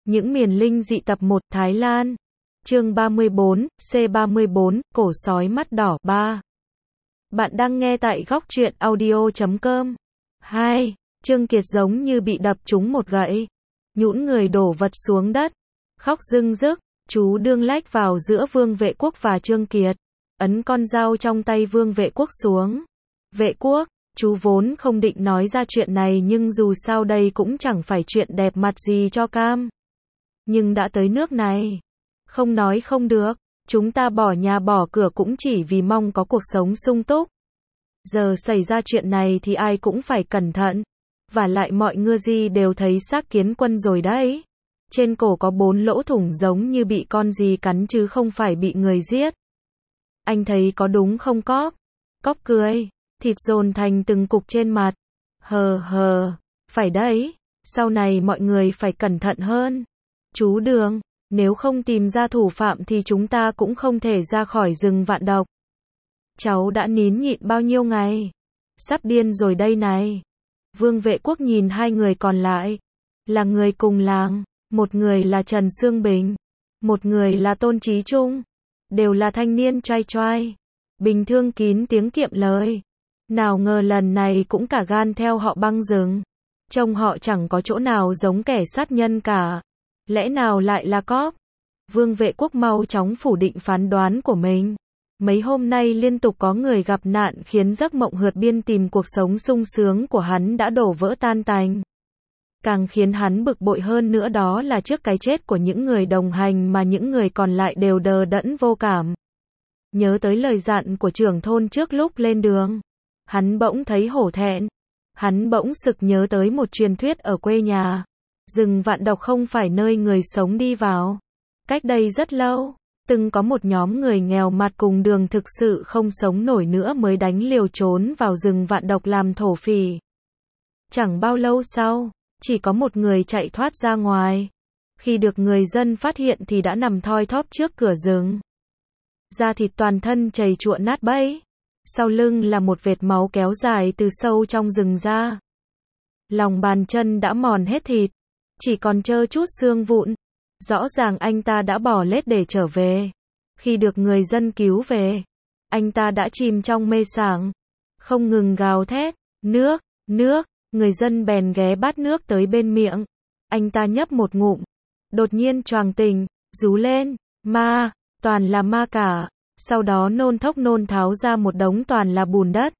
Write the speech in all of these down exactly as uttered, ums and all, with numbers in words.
Những miền linh dị tập một Thái Lan. Chương ba mươi bốn, C ba mươi bốn, Cổ sói mắt đỏ ba. Bạn đang nghe tại góc truyện audio chấm com. hai. Trương Kiệt giống như bị đập trúng một gậy. Nhũn người đổ vật xuống đất. Khóc rưng rức. Chú đương lách vào giữa Vương Vệ Quốc và Trương Kiệt. Ấn con dao trong tay Vương Vệ Quốc xuống. Vệ Quốc, chú vốn không định nói ra chuyện này nhưng dù sao đây cũng chẳng phải chuyện đẹp mặt gì cho Cam. Nhưng đã tới nước này. Không nói không được. Chúng ta bỏ nhà bỏ cửa cũng chỉ vì mong có cuộc sống sung túc. Giờ xảy ra chuyện này thì ai cũng phải cẩn thận. Và lại mọi ngư di đều thấy xác kiến quân rồi đấy. Trên cổ có bốn lỗ thủng giống như bị con gì cắn chứ không phải bị người giết. Anh thấy có đúng không Cóp? Cóp cười. Thịt dồn thành từng cục trên mặt. Hờ hờ. Phải đấy. Sau này mọi người phải cẩn thận hơn. Chú Đường. Nếu không tìm ra thủ phạm thì chúng ta cũng không thể ra khỏi rừng vạn độc. Cháu đã nín nhịn bao nhiêu ngày? Sắp điên rồi đây này. Vương Vệ Quốc nhìn hai người còn lại. Là người cùng làng. Một người là Trần Sương Bình. Một người là Tôn Chí Trung. Đều là thanh niên trai trai. Bình thường kín tiếng kiệm lời. Nào ngờ lần này cũng cả gan theo họ băng rừng. Trông họ chẳng có chỗ nào giống kẻ sát nhân cả. Lẽ nào lại là Cóp? Vương Vệ Quốc mau chóng phủ định phán đoán của mình. Mấy hôm nay liên tục có người gặp nạn khiến giấc mộng vượt biên tìm cuộc sống sung sướng của hắn đã đổ vỡ tan tành. Càng khiến hắn bực bội hơn nữa đó là trước cái chết của những người đồng hành mà những người còn lại đều đờ đẫn vô cảm. Nhớ tới lời dặn của trưởng thôn trước lúc lên đường. Hắn bỗng thấy hổ thẹn. Hắn bỗng sực nhớ tới một truyền thuyết ở quê nhà. Rừng vạn độc không phải nơi người sống đi vào. Cách đây rất lâu, từng có một nhóm người nghèo mặt cùng đường thực sự không sống nổi nữa mới đánh liều trốn vào rừng vạn độc làm thổ phỉ. Chẳng bao lâu sau, chỉ có một người chạy thoát ra ngoài. Khi được người dân phát hiện thì đã nằm thoi thóp trước cửa rừng. Da thịt toàn thân trầy trụa nát bấy. Sau lưng là một vệt máu kéo dài từ sâu trong rừng ra. Lòng bàn chân đã mòn hết thịt. Chỉ còn trơ chút xương vụn. Rõ ràng anh ta đã bỏ lết để trở về. Khi được người dân cứu về, anh ta đã chìm trong mê sảng. Không ngừng gào thét, nước, nước, người dân bèn ghé bát nước tới bên miệng. Anh ta nhấp một ngụm. Đột nhiên choàng tỉnh, rú lên, ma, toàn là ma cả. Sau đó nôn thốc nôn tháo ra một đống toàn là bùn đất.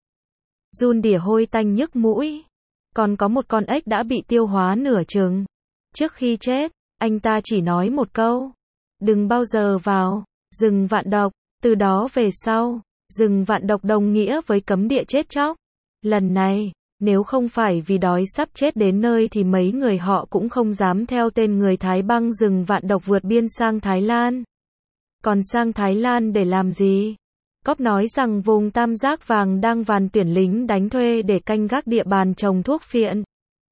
Run đỉa hôi tanh nhức mũi. Còn có một con ếch đã bị tiêu hóa nửa chừng. Trước khi chết, anh ta chỉ nói một câu. Đừng bao giờ vào rừng vạn độc. Từ đó về sau, rừng vạn độc đồng nghĩa với cấm địa chết chóc. Lần này, nếu không phải vì đói sắp chết đến nơi thì mấy người họ cũng không dám theo tên người Thái băng rừng vạn độc vượt biên sang Thái Lan. Còn sang Thái Lan để làm gì? Cóp nói rằng vùng Tam Giác Vàng đang van tuyển lính đánh thuê để canh gác địa bàn trồng thuốc phiện.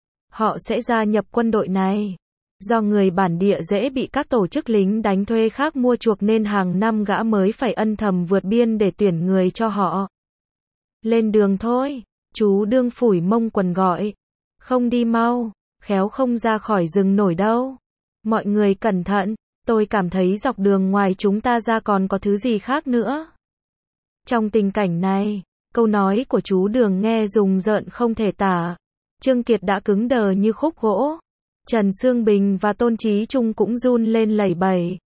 Họ sẽ gia nhập quân đội này. Do người bản địa dễ bị các tổ chức lính đánh thuê khác mua chuộc nên hàng năm gã mới phải âm thầm vượt biên để tuyển người cho họ. Lên đường thôi, chú đương phủi mông quần gọi. Không đi mau, khéo không ra khỏi rừng nổi đâu. Mọi người cẩn thận, tôi cảm thấy dọc đường ngoài chúng ta ra còn có thứ gì khác nữa. Trong tình cảnh này, câu nói của chú Đường nghe rùng rợn không thể tả. Trương Kiệt đã cứng đờ như khúc gỗ. Trần Sương Bình và Tôn Chí Trung cũng run lên lẩy bẩy.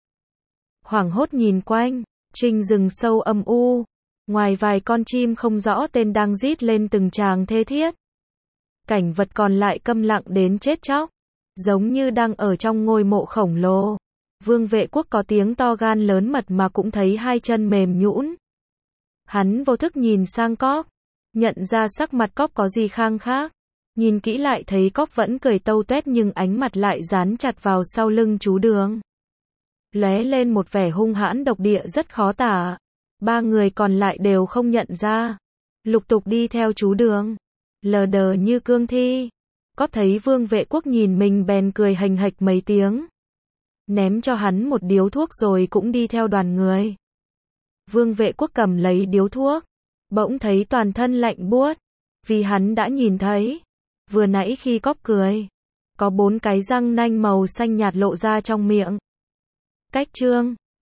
Hoảng hốt nhìn quanh, trình rừng sâu âm u. Ngoài vài con chim không rõ tên đang rít lên từng tràng thê thiết. Cảnh vật còn lại câm lặng đến chết chóc. Giống như đang ở trong ngôi mộ khổng lồ. Vương Vệ Quốc có tiếng to gan lớn mật mà cũng thấy hai chân mềm nhũn. Hắn vô thức nhìn sang Cóp. Nhận ra sắc mặt Cóp có gì khang khác. Nhìn kỹ lại thấy Cóp vẫn cười tâu tuét nhưng ánh mặt lại dán chặt vào sau lưng chú Đường. Lóe lên một vẻ hung hãn độc địa rất khó tả. Ba người còn lại đều không nhận ra. Lục tục đi theo chú Đường. Lờ đờ như cương thi. Cóp thấy Vương Vệ Quốc nhìn mình bèn cười hành hạch mấy tiếng. Ném cho hắn một điếu thuốc rồi cũng đi theo đoàn người. Vương Vệ Quốc cầm lấy điếu thuốc. Bỗng thấy toàn thân lạnh buốt. Vì hắn đã nhìn thấy. Vừa nãy khi Cóp cười. có bốn cái răng nanh màu xanh nhạt lộ ra trong miệng. Cách chương